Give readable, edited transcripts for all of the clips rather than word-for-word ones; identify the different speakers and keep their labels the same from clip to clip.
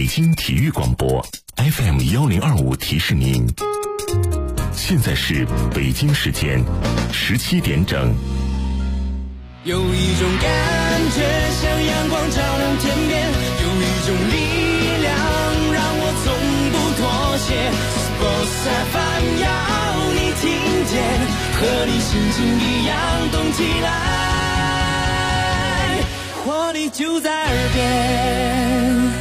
Speaker 1: 北京体育广播 FM1025提示您，现在是北京时间17点整。
Speaker 2: 有一种感觉像阳光照亮天边，有一种力量让我从不妥协。Sports FM 要你听见，和你心情一样动起来，活力就在耳边。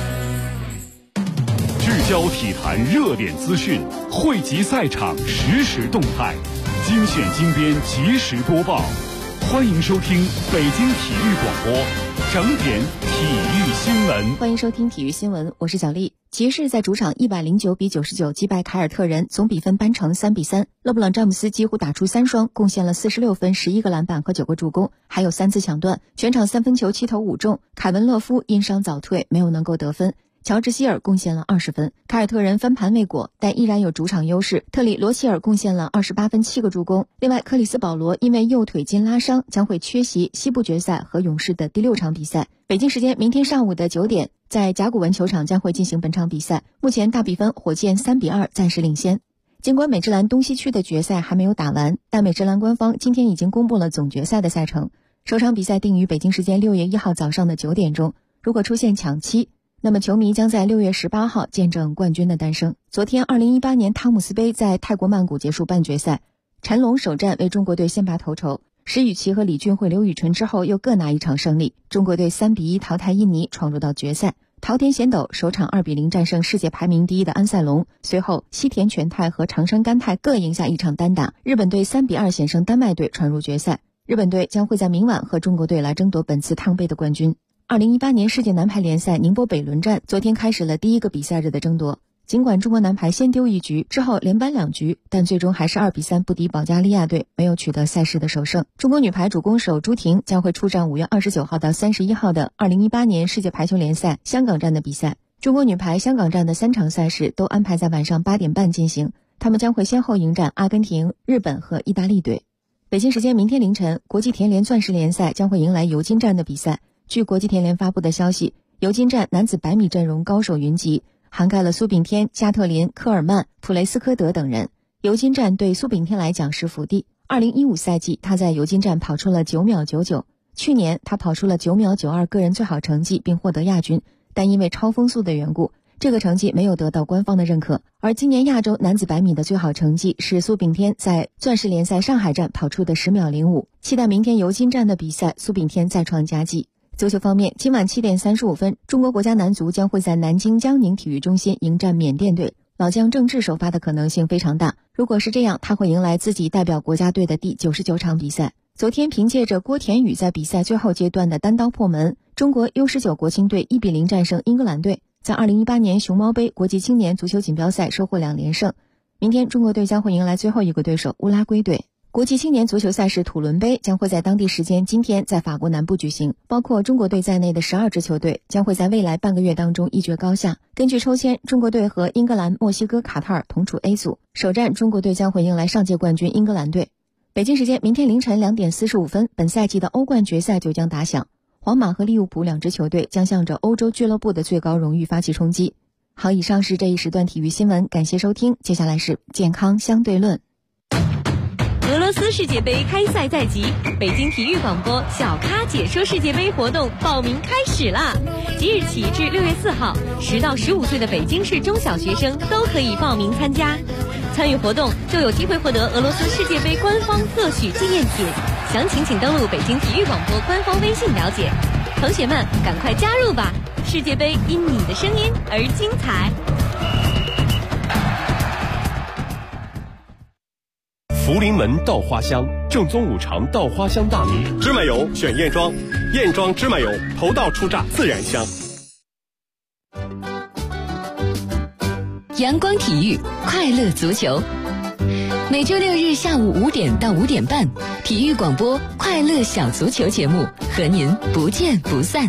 Speaker 3: 聚焦体坛热点资讯，汇集赛场实时动态，精选精编及时播报。欢迎收听北京体育广播整点体育新闻。
Speaker 4: 欢迎收听体育新闻，我是小丽。骑士在主场109比99击败凯尔特人，总比分扳成3比3。勒布朗詹姆斯几乎打出3双，贡献了46分、11个篮板和9个助攻，还有3次抢断，全场3分球7投5中。凯文勒夫因伤早退，没有能够得分。乔治希尔贡献了20分，凯尔特人翻盘未果，但依然有主场优势。特里罗齐尔贡献了28分7个助攻。另外，克里斯保罗因为右腿筋拉伤，将会缺席西部决赛和勇士的第6场比赛。北京时间明天上午的9点，在甲骨文球场将会进行本场比赛。目前大比分火箭3比2暂时领先。尽管美职篮东西区的决赛还没有打完，但美职篮官方今天已经公布了总决赛的赛程。首场比赛定于北京时间6月1号早上的9点钟。如果出现抢七，那么球迷将在6月18号见证冠军的诞生。昨天2018年汤姆斯杯在泰国曼谷结束半决赛，陈龙首战为中国队先拔头筹，石宇奇和李俊慧、刘宇纯之后又各拿一场胜利，中国队3比1淘汰印尼，闯入到决赛。桃田贤斗首场2比0战胜世界排名第1的安塞龙，随后西田全太和长山干太各赢下一场单打，日本队3比2险胜丹麦队，闯入决赛。日本队将会在明晚和中国队来争夺本次汤杯的冠军。2018年世界男排联赛宁波北轮战昨天开始了第一个比赛日的争夺。尽管中国男排先丢一局，之后连扳2局，但最终还是2比3不敌保加利亚队，没有取得赛事的首胜。中国女排主攻手朱婷将会出战5月29号到31号的2018年世界排球联赛香港站的比赛。中国女排香港站的3场赛事都安排在晚上8点半进行，他们将会先后迎战阿根廷、日本和意大利队。北京时间明天凌晨，国际田联钻石联赛将会迎来尤金站的比赛。据国际田联发布的消息，尤金站男子100米阵容高手云集，涵盖了苏炳添、加特林、科尔曼、普雷斯科德等人。尤金站对苏炳添来讲是福地。2015赛季，他在尤金站跑出了9秒99，去年他跑出了9秒92个人最好成绩，并获得亚军，但因为超风速的缘故，这个成绩没有得到官方的认可。而今年亚洲男子100米的最好成绩是苏炳添在钻石联赛上海站跑出的10秒05。期待明天尤金站的比赛，苏炳添再创佳绩。足球方面，今晚7点35分，中国国家男足将会在南京江宁体育中心迎战缅甸队。老将郑智首发的可能性非常大，如果是这样，他会迎来自己代表国家队的第99场比赛。昨天凭借着郭田雨在比赛最后阶段的单刀破门，中国 U19 国青队1比0战胜英格兰队，在2018年熊猫杯国际青年足球锦标赛收获2连胜。明天中国队将会迎来最后一个对手乌拉圭队。国际青年足球赛事土伦杯将会在当地时间今天在法国南部举行，包括中国队在内的12支球队将会在未来半个月当中一决高下。根据抽签，中国队和英格兰、墨西哥、卡塔尔同处 A 组，首战中国队将会迎来上届冠军英格兰队。北京时间明天凌晨2点45分，本赛季的欧冠决赛就将打响，皇马和利物浦2支球队将向着欧洲俱乐部的最高荣誉发起冲击。好，以上是这一时段体育新闻，感谢收听，接下来是健康相对论。
Speaker 5: 俄罗斯世界杯开赛在即，北京体育广播小咖解说世界杯活动报名开始啦！即日起至6月4号，10到15岁的北京市中小学生都可以报名参加。参与活动就有机会获得俄罗斯世界杯官方特许纪念品，详情请登录北京体育广播官方微信了解。同学们，赶快加入吧！世界杯因你的声音而精彩。
Speaker 6: 福临门稻花香，正宗五常稻花香大米芝麻油选燕庄，燕庄芝麻油头道出榨自然香。
Speaker 7: 阳光体育，快乐足球。每周6日下午5点到5点半，体育广播快乐小足球节目和您不见不散。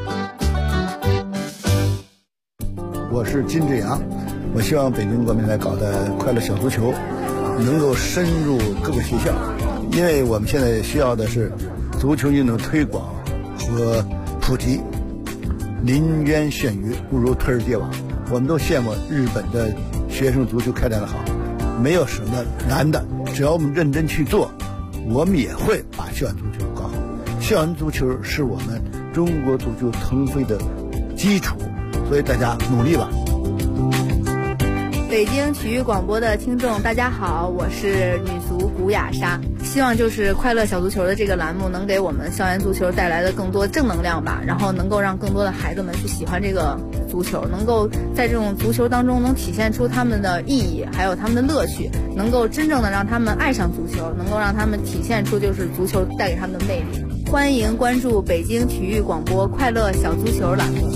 Speaker 8: 我是金志扬，我希望北京国民来搞的快乐小足球能够深入各个学校，因为我们现在需要的是足球运动推广和普及。 临渊羡鱼，不如退而结网。我们都羡慕日本的学生足球开展的好，没有什么难的，只要我们认真去做，我们也会把校园足球搞好。校园足球是我们中国足球腾飞的基础，所以大家努力吧。
Speaker 9: 北京体育广播的听众大家好，我是女足古雅莎。希望就是快乐小足球的这个栏目能给我们校园足球带来的更多正能量吧，然后能够让更多的孩子们去喜欢这个足球，能够在这种足球当中能体现出他们的意义，还有他们的乐趣，能够真正的让他们爱上足球，能够让他们体现出就是足球带给他们的魅力。欢迎关注北京体育广播快乐小足球栏目。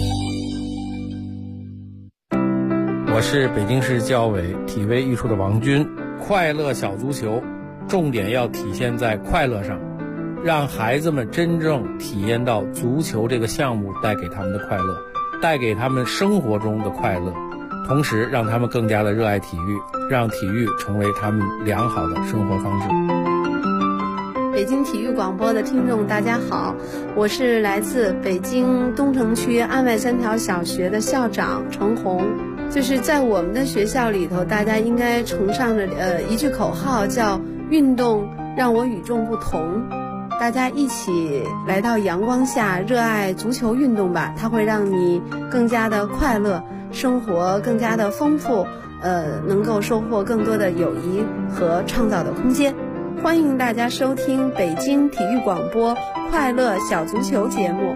Speaker 10: 我是北京市教委体卫艺术的王军。快乐小足球重点要体现在快乐上，让孩子们真正体验到足球这个项目带给他们的快乐，带给他们生活中的快乐，同时让他们更加的热爱体育，让体育成为他们良好的生活方式。
Speaker 11: 北京体育广播的听众大家好，我是来自北京东城区安外三条小学的校长程红。就是在我们的学校里头，大家应该崇尚着一句口号，叫运动让我与众不同。大家一起来到阳光下，热爱足球运动吧，它会让你更加的快乐，生活更加的丰富，能够收获更多的友谊和创造的空间。欢迎大家收听北京体育广播快乐小足球节目。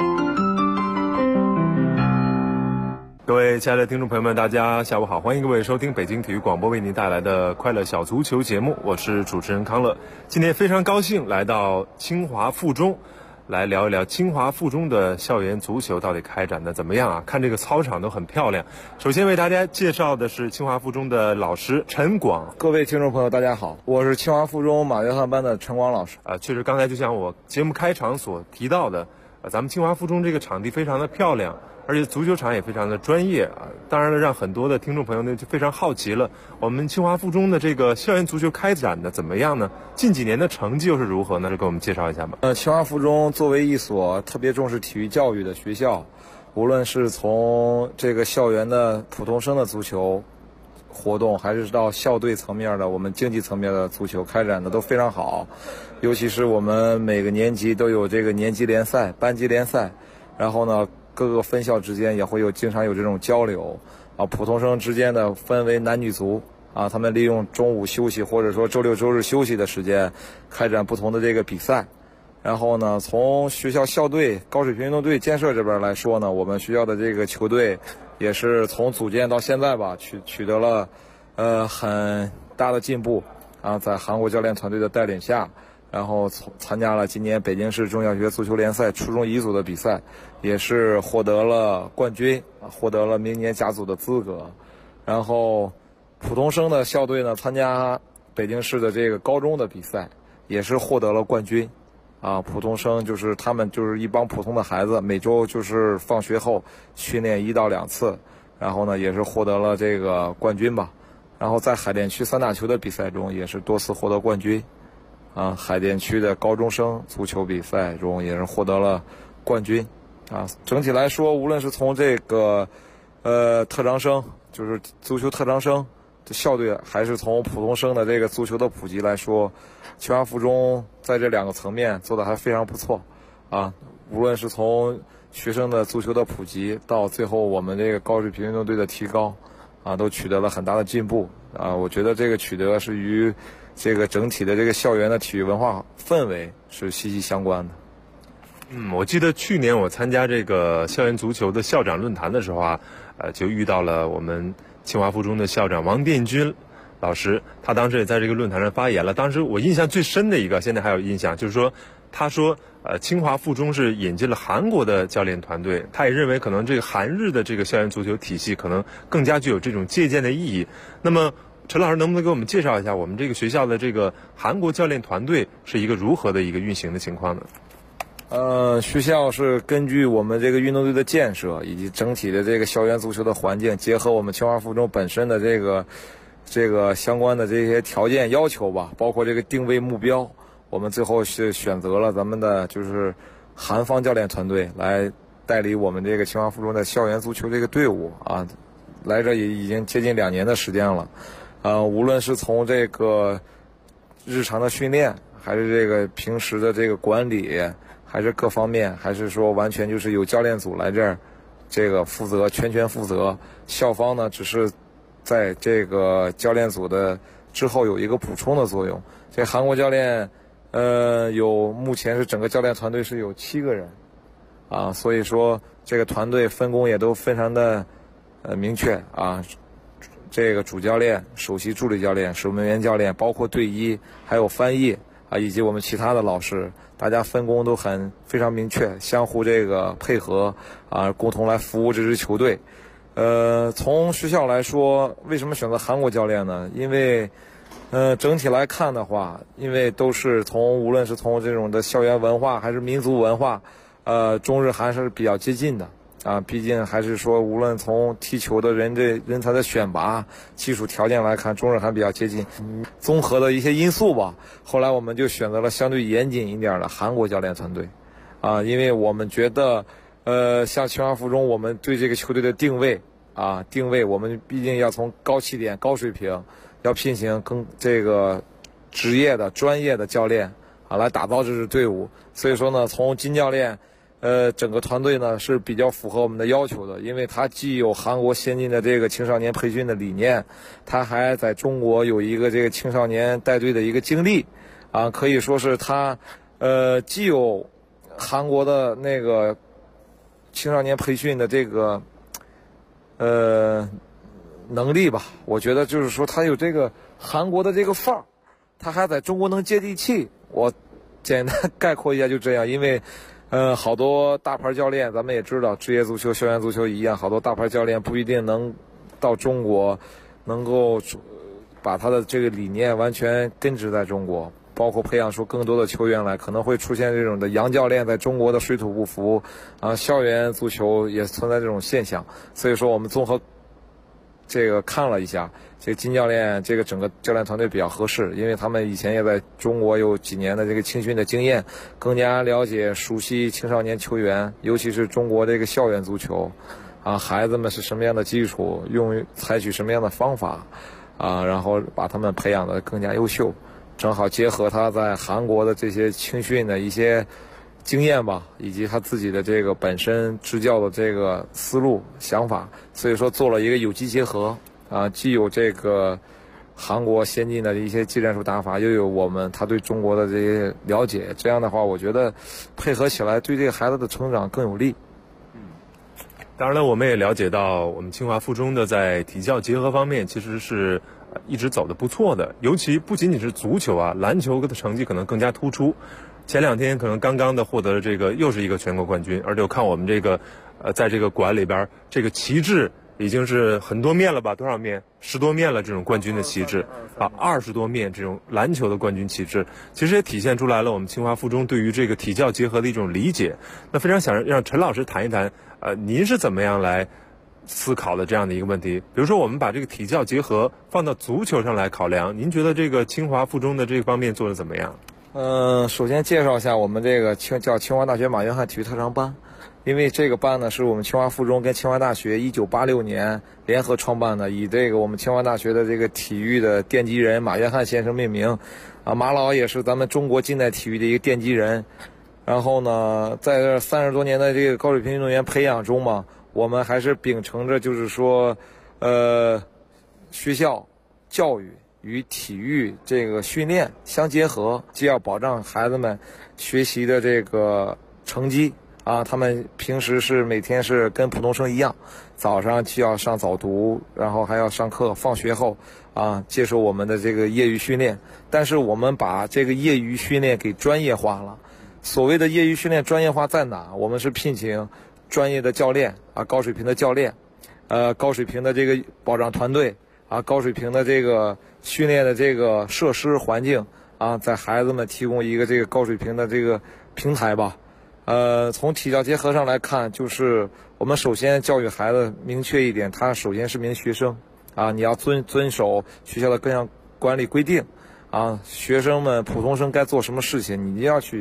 Speaker 12: 各位亲爱的听众朋友们，大家下午好，欢迎各位收听北京体育广播为您带来的快乐小足球节目，我是主持人康乐。今天非常高兴来到清华附中，来聊一聊清华附中的校园足球到底开展的怎么样啊？看这个操场都很漂亮。首先为大家介绍的是清华附中的老师陈广。
Speaker 13: 各位听众朋友大家好，我是清华附中马约翰班的陈广老师。
Speaker 12: 确实刚才就像我节目开场所提到的，咱们清华附中这个场地非常的漂亮，而且足球场也非常的专业啊，当然了，让很多的听众朋友呢就非常好奇了，我们清华附中的这个校园足球开展的怎么样呢？近几年的成绩又是如何呢？就给我们介绍一下吧。
Speaker 13: 清华附中作为一所特别重视体育教育的学校，无论是从这个校园的普通生的足球活动，还是到校队层面的我们竞技层面的足球开展的都非常好，尤其是我们每个年级都有这个年级联赛、班级联赛，然后呢各个分校之间也会经常有这种交流啊，普通生之间的分为男女足啊，他们利用中午休息或者说周六周日休息的时间开展不同的这个比赛。然后呢，从学校校队、高水平运动队建设这边来说呢，我们学校的这个球队也是从组建到现在吧，取得了很大的进步啊，在韩国教练团队的带领下，然后参加了今年北京市中小学足球联赛初中乙组的比赛，也是获得了冠军，获得了明年甲组的资格。然后普通生的校队呢，参加北京市的这个高中的比赛，也是获得了冠军。啊，普通生就是他们就是一帮普通的孩子，每周就是放学后训练1到2次，然后呢也是获得了这个冠军吧。然后在海淀区3打球的比赛中也是多次获得冠军。啊，海淀区的高中生足球比赛中也是获得了冠军。啊，整体来说，无论是从这个特长生，就是足球特长生的校队，还是从普通生的这个足球的普及来说，清华附中在这2个层面做得还非常不错。啊，无论是从学生的足球的普及，到最后我们这个高水平运动队的提高，啊，都取得了很大的进步。啊，我觉得这个取得是与这个整体的这个校园的体育文化氛围是息息相关的。
Speaker 12: 我记得去年我参加这个校园足球的校长论坛的时候啊，就遇到了我们清华附中的校长王殿军老师，他当时也在这个论坛上发言了。当时我印象最深的一个，现在还有印象，就是说他说清华附中是引进了韩国的教练团队，他也认为可能这个韩日的这个校园足球体系可能更加具有这种借鉴的意义。那么陈老师能不能给我们介绍一下我们这个学校的这个韩国教练团队是一个如何的一个运行的情况呢？
Speaker 13: 学校是根据我们这个运动队的建设以及整体的这个校园足球的环境，结合我们清华附中本身的这个相关的这些条件要求吧，包括这个定位目标，我们最后是选择了咱们的就是韩方教练团队来带领我们这个清华附中的校园足球这个队伍啊，来这也已经接近2年的时间了。无论是从这个日常的训练，还是这个平时的这个管理，还是各方面，还是说完全就是有教练组来这儿这个负责，全权负责。校方呢只是在这个教练组的之后有一个补充的作用。这韩国教练目前是整个教练团队是有7个人啊，所以说这个团队分工也都非常的明确啊。这个主教练、首席助理教练、守门员教练，包括队医，还有翻译啊，以及我们其他的老师，大家分工都非常明确，相互这个配合啊，共同来服务这支球队。从学校来说，为什么选择韩国教练呢？因为整体来看的话，因为都是无论是从这种的校园文化还是民族文化，中日韩是比较接近的啊。毕竟还是说，无论从踢球的人才的选拔、技术条件来看，中日韩比较接近。综合的一些因素吧，后来我们就选择了相对严谨一点的韩国教练团队，啊，因为我们觉得，像清华附中，我们对这个球队的定位，我们毕竟要从高起点、高水平，要聘请更这个职业的、专业的教练啊，来打造这支队伍。所以说呢，从金教练，整个团队呢是比较符合我们的要求的，因为他既有韩国先进的这个青少年培训的理念，他还在中国有一个这个青少年带队的一个经历，啊，可以说是他，既有韩国的那个青少年培训的这个，能力吧，我觉得就是说他有这个韩国的这个范儿，他还在中国能接地气。我简单概括一下就这样，因为好多大牌教练咱们也知道，职业足球、校园足球一样，好多大牌教练不一定能到中国能够把他的这个理念完全根植在中国，包括培养出更多的球员来，可能会出现这种的洋教练在中国的水土不服啊，校园足球也存在这种现象。所以说我们综合这个看了一下，这个金教练这个整个教练团队比较合适，因为他们以前也在中国有几年的这个青训的经验，更加了解熟悉青少年球员，尤其是中国这个校园足球啊，孩子们是什么样的基础，采取什么样的方法啊，然后把他们培养的更加优秀，正好结合他在韩国的这些青训的一些经验吧，以及他自己的这个本身执教的这个思路想法，所以说做了一个有机结合啊，既有这个韩国先进的一些技战术打法，又有他对中国的这些了解，这样的话我觉得配合起来对这个孩子的成长更有利。
Speaker 12: 当然了，我们也了解到我们清华附中的在体教结合方面其实是一直走得不错的，尤其不仅仅是足球啊，篮球的成绩可能更加突出。前2天可能刚刚的获得了这个又是一个全国冠军，而且我看我们这个在这个馆里边这个旗帜已经是很多面了吧？多少面？10多面了，这种冠军的旗帜啊，20多面这种篮球的冠军旗帜，其实也体现出来了我们清华附中对于这个体教结合的一种理解。那非常想让陈老师谈一谈，您是怎么样来思考的这样的一个问题？比如说我们把这个体教结合放到足球上来考量，您觉得这个清华附中的这方面做得怎么样？
Speaker 13: 首先介绍一下我们这个叫清华大学马约翰体育特长班，因为这个班呢是我们清华附中跟清华大学1986年联合创办的，以这个我们清华大学的这个体育的奠基人马约翰先生命名，啊，马老也是咱们中国近代体育的一个奠基人。然后呢，在这30多年的这个高水平运动员培养中嘛，我们还是秉承着就是说，学校教育与体育这个训练相结合，既要保障孩子们学习的这个成绩啊，他们平时是每天是跟普通生一样，早上就要上早读，然后还要上课，放学后啊接受我们的这个业余训练。但是我们把这个业余训练给专业化了。所谓的业余训练专业化在哪？我们是聘请专业的教练啊，高水平的教练，高水平的这个保障团队啊，高水平的这个训练的这个设施环境啊，在孩子们提供一个这个高水平的这个平台吧。从体教结合上来看，就是我们首先教育孩子明确一点，他首先是名学生啊，你要遵守学校的各项管理规定啊，学生们普通生该做什么事情，你要去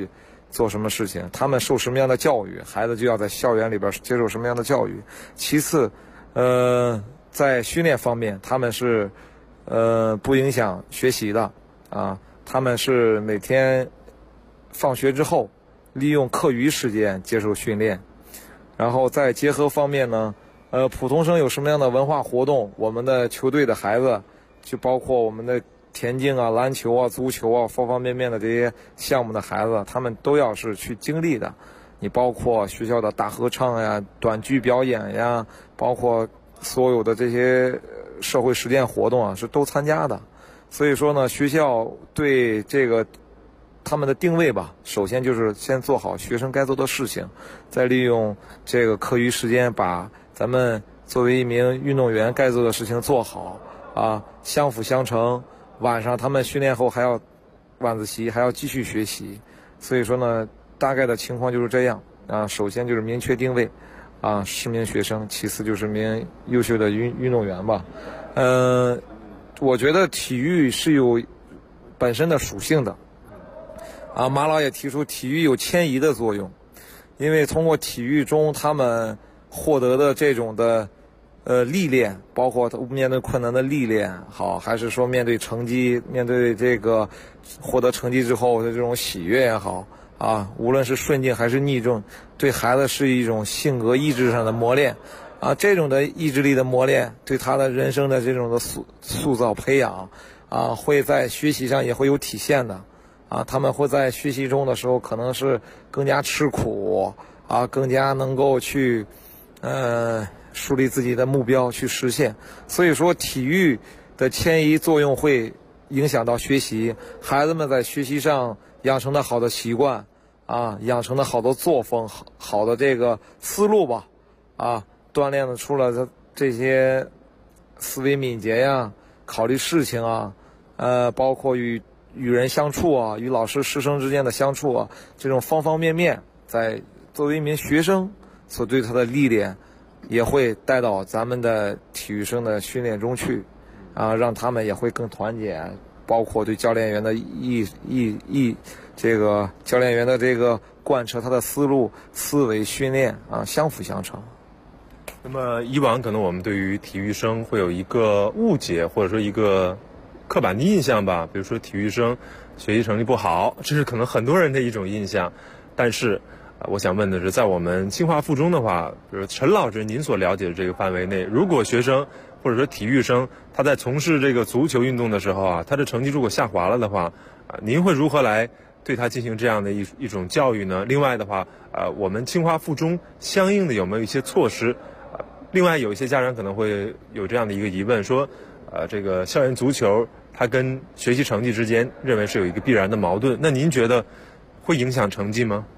Speaker 13: 做什么事情，他们受什么样的教育，孩子就要在校园里边接受什么样的教育。其次，在训练方面，他们是不影响学习的啊，他们是每天放学之后利用课余时间接受训练。然后在结合方面呢，普通生有什么样的文化活动，我们的球队的孩子，就包括我们的田径啊、篮球啊、足球啊，方方面面的这些项目的孩子，他们都要是去经历的。你包括学校的大合唱呀、短剧表演呀，包括所有的这些社会实践活动啊，是都参加的。所以说呢，学校对这个他们的定位吧，首先就是先做好学生该做的事情，再利用这个课余时间把咱们作为一名运动员该做的事情做好啊，相辅相成。晚上他们训练后还要晚自习，还要继续学习。所以说呢，大概的情况就是这样啊。首先就是明确定位啊，是名学生；其次就是名优秀的运动员吧。我觉得体育是有本身的属性的啊。马老也提出体育有迁移的作用，因为通过体育中他们获得的这种的历练，包括面对困难的历练好，还是说面对成绩，面对这个获得成绩之后的这种喜悦也好啊，无论是顺境还是逆境，对孩子是一种性格意志上的磨练啊。这种的意志力的磨练，对他的人生的这种的塑造培养啊，会在学习上也会有体现的啊。他们会在学习中的时候可能是更加吃苦啊，更加能够去树立自己的目标去实现。所以说体育的迁移作用会影响到学习，孩子们在学习上养成的好的习惯啊，养成的好的作风，好的这个思路吧啊，锻炼的出了这些思维敏捷呀，考虑事情啊，包括与人相处啊，与老师师生之间的相处啊，这种方方面面，在作为一名学生所对他的历练，也会带到咱们的体育生的训练中去啊，让他们也会更团结，包括对教练员的这个教练员的这个贯彻他的思路、思维训练啊，相辅相成。
Speaker 12: 那么以往可能我们对于体育生会有一个误解，或者说一个刻板的印象吧，比如说体育生学习成绩不好，这是可能很多人的一种印象。但是我想问的是，在我们清华附中的话，比如陈老师您所了解的这个范围内，如果学生或者说体育生他在从事这个足球运动的时候啊，他的成绩如果下滑了的话，您会如何来对他进行这样的一种教育呢？另外的话，我们清华附中相应的有没有一些措施？另外有一些家长可能会有这样的一个疑问，说这个校园足球它跟学习成绩之间认为是有一个必然的矛盾，那您觉得会影响成绩吗？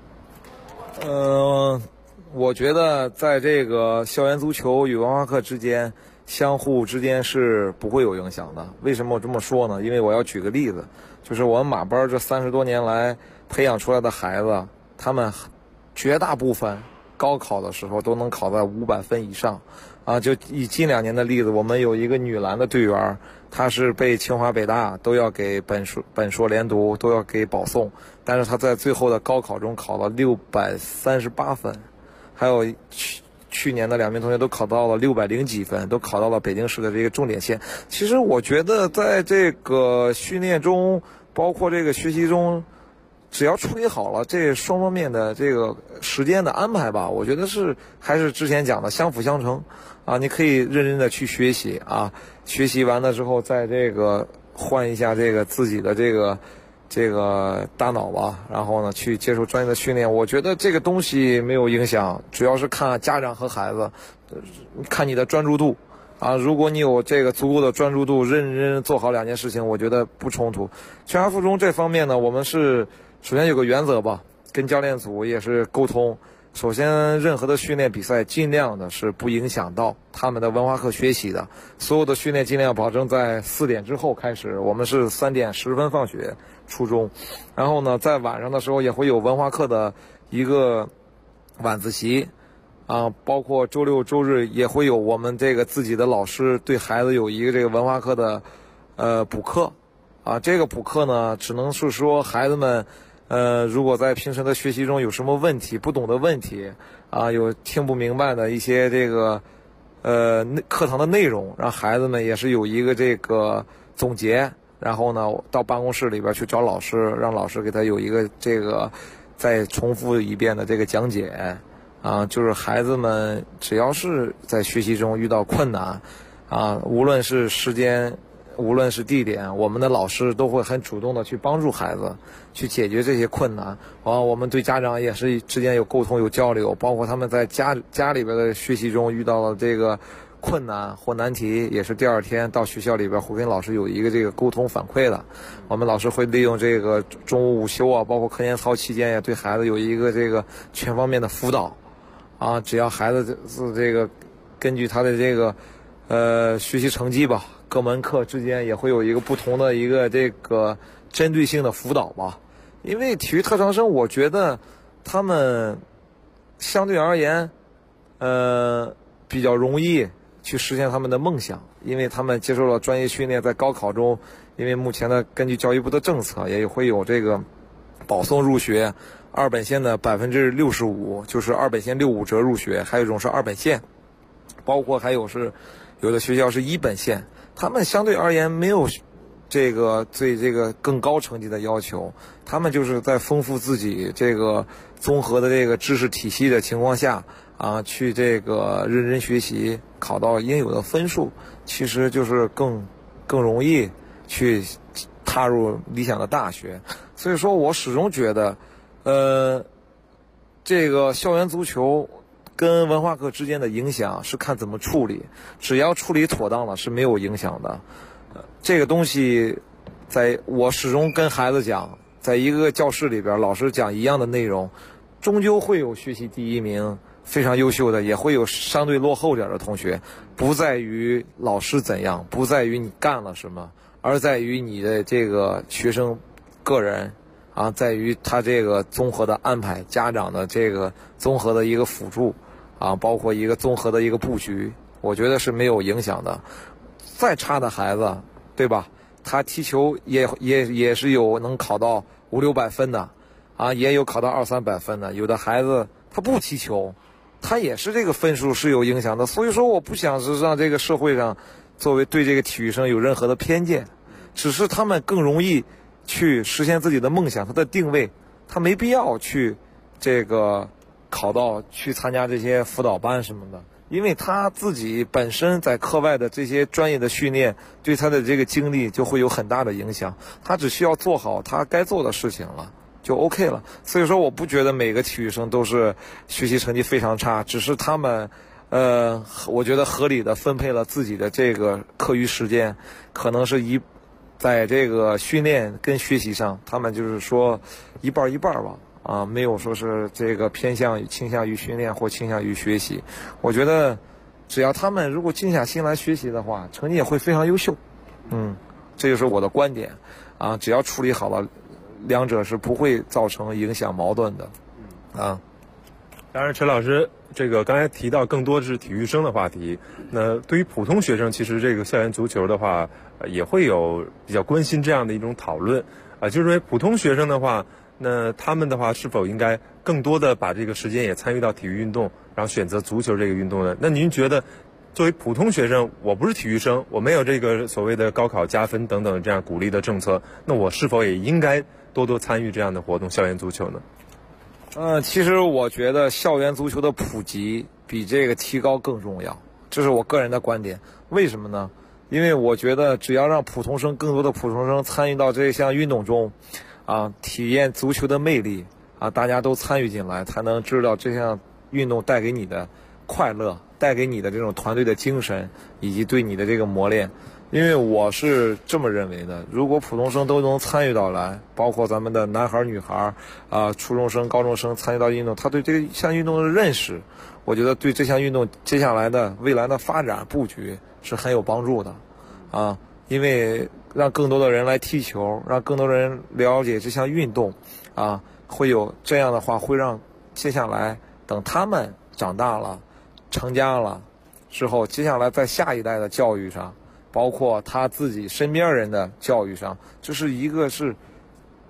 Speaker 13: 我觉得在这个校园足球与文化课之间相互之间是不会有影响的。为什么我这么说呢？因为我要举个例子，就是我们马班这30多年来培养出来的孩子，他们绝大部分高考的时候都能考在500分以上啊。就以近2年的例子，我们有一个女篮的队员，她是被清华北大都要给本硕连读，都要给保送，但是她在最后的高考中考了638分，还有去年的2名同学都考到了600几分，都考到了北京市的这个重点线。其实我觉得在这个训练中，包括这个学习中，只要处理好了这双方面的这个时间的安排吧，我觉得还是之前讲的相辅相成啊。你可以认真的去学习啊，学习完了之后再这个换一下这个自己的这个大脑吧，然后呢去接受专业的训练。我觉得这个东西没有影响，主要是看家长和孩子，看你的专注度啊。如果你有这个足够的专注度，认真做好2件事情，我觉得不冲突。清华附中这方面呢，我们是首先有个原则吧，跟教练组也是沟通。首先，任何的训练比赛尽量的是不影响到他们的文化课学习的。所有的训练尽量保证在4点之后开始，我们是3点10分放学初中。然后呢，在晚上的时候也会有文化课的一个晚自习啊，包括周六周日也会有我们这个自己的老师对孩子有一个这个文化课的补课啊。这个补课呢，只能是说孩子们如果在平时的学习中有什么问题、不懂的问题啊，有听不明白的一些这个课堂的内容，让孩子们也是有一个这个总结，然后呢到办公室里边去找老师，让老师给他有一个这个再重复一遍的这个讲解啊，就是孩子们只要是在学习中遇到困难啊，无论是时间无论是地点，我们的老师都会很主动的去帮助孩子去解决这些困难啊。我们对家长也是之间有沟通有交流，包括他们在家里边的学习中遇到了这个困难或难题，也是第二天到学校里边会跟老师有一个这个沟通反馈的。我们老师会利用这个中午午休啊，包括课间操期间，也对孩子有一个这个全方面的辅导啊。只要孩子是这个根据他的这个学习成绩吧，各门课之间也会有一个不同的一个这个针对性的辅导吧。因为体育特长生，我觉得他们相对而言比较容易去实现他们的梦想，因为他们接受了专业训练，在高考中，因为目前的根据教育部的政策，也会有这个保送入学2本线的65%，就是2本线65折入学，还有一种是2本线，包括还有是有的学校是1本线，他们相对而言没有这个对这个更高成绩的要求，他们就是在丰富自己这个综合的这个知识体系的情况下啊，去这个认真学习，考到应有的分数，其实就是更容易去踏入理想的大学。所以说我始终觉得这个校园足球跟文化课之间的影响是看怎么处理，只要处理妥当了是没有影响的。这个东西在我始终跟孩子讲，在一个教室里边老师讲一样的内容，终究会有学习第一名非常优秀的，也会有相对落后点的同学，不在于老师怎样，不在于你干了什么，而在于你的这个学生个人啊，在于他这个综合的安排，家长的这个综合的一个辅助啊，包括一个综合的一个布局，我觉得是没有影响的。再差的孩子，对吧？他踢球也是有能考到500-600分的啊，也有考到200-300分的。有的孩子他不踢球，他也是这个分数是有影响的。所以说我不想是让这个社会上作为对这个体育生有任何的偏见，只是他们更容易去实现自己的梦想，他的定位，他没必要去这个考到去参加这些辅导班什么的，因为他自己本身在课外的这些专业的训练对他的这个精力就会有很大的影响，他只需要做好他该做的事情了就 OK 了。所以说我不觉得每个体育生都是学习成绩非常差，只是他们我觉得合理的分配了自己的这个课余时间，可能是在这个训练跟学习上他们就是说一半一半吧啊，没有说是这个倾向于训练或倾向于学习。我觉得只要他们如果静下心来学习的话，成绩也会非常优秀。这就是我的观点啊，只要处理好了，两者是不会造成影响矛盾的啊。
Speaker 12: 当然，陈老师这个刚才提到更多是体育生的话题，那对于普通学生，其实这个校园足球的话，也会有比较关心这样的一种讨论啊，就是说普通学生的话，那他们的话是否应该更多的把这个时间也参与到体育运动，然后选择足球这个运动呢？那您觉得作为普通学生，我不是体育生，我没有这个所谓的高考加分等等这样鼓励的政策，那我是否也应该多多参与这样的活动，校园足球呢？
Speaker 13: 其实我觉得校园足球的普及比这个提高更重要，这是我个人的观点。为什么呢？因为我觉得只要让更多的普通生参与到这项运动中啊，体验足球的魅力啊，大家都参与进来，才能知道这项运动带给你的快乐，带给你的这种团队的精神，以及对你的这个磨练。因为我是这么认为的，如果普通生都能参与到来，包括咱们的男孩女孩啊，初中生高中生参与到运动，他对这项运动的认识，我觉得对这项运动接下来的未来的发展布局是很有帮助的啊。因为让更多的人来踢球，让更多人了解这项运动啊，会有这样的话，会让接下来等他们长大了成家了之后，接下来在下一代的教育上，包括他自己身边人的教育上，这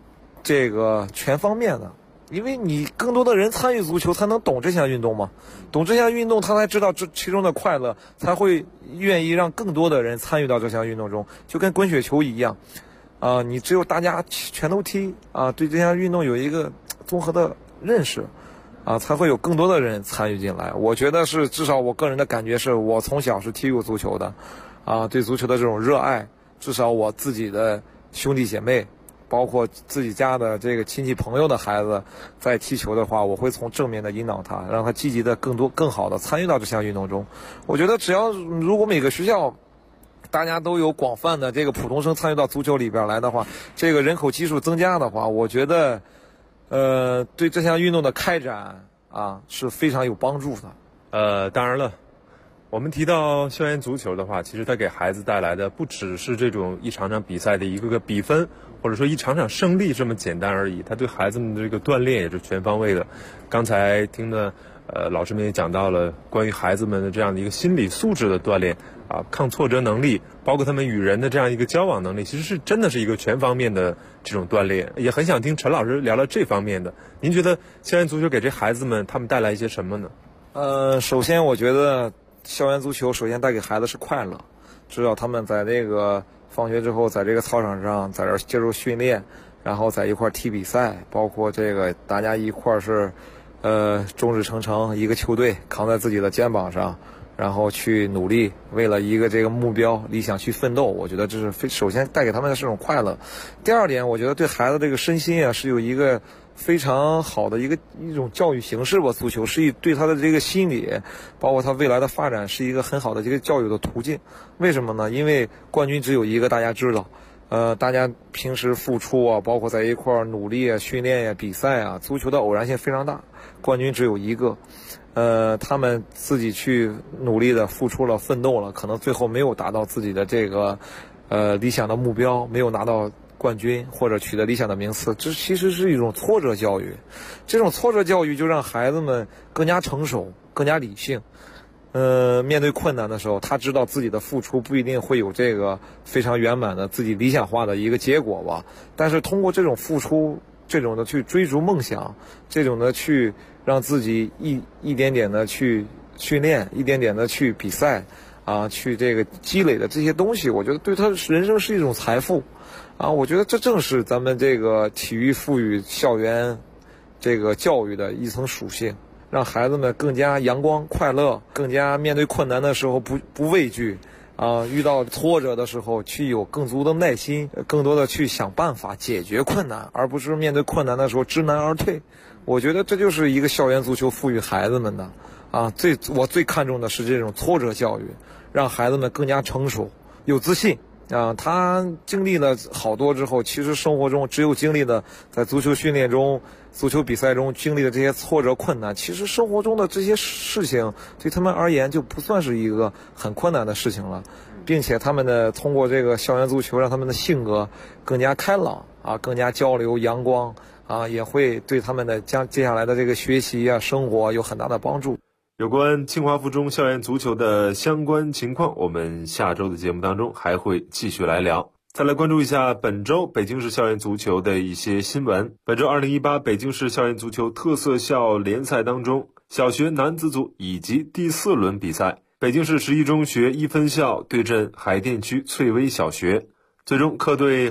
Speaker 13: 这个全方面的。因为你更多的人参与足球，才能懂这项运动嘛，懂这项运动，他才知道这其中的快乐，才会愿意让更多的人参与到这项运动中，就跟滚雪球一样，你只有大家全都踢对这项运动有一个综合的认识，才会有更多的人参与进来。我觉得是，至少我个人的感觉是，我从小是踢过足球的，对足球的这种热爱，至少我自己的兄弟姐妹。包括自己家的这个亲戚朋友的孩子在踢球的话，我会从正面的引导他，让他积极的更好的参与到这项运动中。我觉得如果每个学校大家都有广泛的这个普通生参与到足球里边来的话，这个人口基数增加的话，我觉得对这项运动的开展是非常有帮助的。
Speaker 12: 当然了，我们提到校园足球的话，其实它给孩子带来的不只是这种一场场比赛的一个个比分，或者说一场场胜利这么简单而已，它对孩子们的这个锻炼也是全方位的。刚才听的老师们也讲到了关于孩子们的这样的一个心理素质的锻炼抗挫折能力，包括他们与人的这样一个交往能力，其实是真的是一个全方面的这种锻炼。也很想听陈老师聊聊这方面的。您觉得校园足球给这孩子们他们带来一些什么呢？
Speaker 13: 首先我觉得校园足球首先带给孩子是快乐，知道他们在这个放学之后在这个操场上在这接受训练，然后在一块踢比赛，包括这个大家一块是众志成城，一个球队扛在自己的肩膀上，然后去努力，为了一个这个目标理想去奋斗。我觉得这是首先带给他们的是这种快乐。第二点，我觉得对孩子这个身心是有一个非常好的一种教育形式吧。足球是对他的这个心理，包括他未来的发展是一个很好的这个教育的途径。为什么呢？因为冠军只有一个，大家知道。大家平时付出包括在一块努力训练比赛足球的偶然性非常大，冠军只有一个。他们自己去努力的付出了，奋斗了，可能最后没有达到自己的这个理想的目标，没有拿到冠军或者取得理想的名次，这其实是一种挫折教育。这种挫折教育就让孩子们更加成熟，更加理性。面对困难的时候，他知道自己的付出不一定会有这个非常圆满的自己理想化的一个结果吧，但是通过这种付出，这种的去追逐梦想，这种的去让自己一点点的去训练，一点点的去比赛去这个积累的这些东西，我觉得对他人生是一种财富我觉得这正是咱们这个体育赋予校园这个教育的一层属性，让孩子们更加阳光快乐，更加面对困难的时候不畏惧遇到挫折的时候去有更足的耐心，更多的去想办法解决困难，而不是面对困难的时候知难而退。我觉得这就是一个校园足球赋予孩子们的我最看重的是这种挫折教育，让孩子们更加成熟有自信他经历了好多之后，其实生活中只有经历了在足球训练中足球比赛中经历的这些挫折困难，其实生活中的这些事情对他们而言就不算是一个很困难的事情了，并且他们通过这个校园足球让他们的性格更加开朗更加交流阳光也会对他们的接下来的这个学习生活有很大的帮助。
Speaker 12: 有关清华附中校园足球的相关情况，我们下周的节目当中还会继续来聊。再来关注一下本周北京市校园足球的一些新闻。本周2018北京市校园足球特色校联赛当中，小学男子组以及第4轮比赛，北京市11中学1分校对阵海淀区翠微小学，最终客队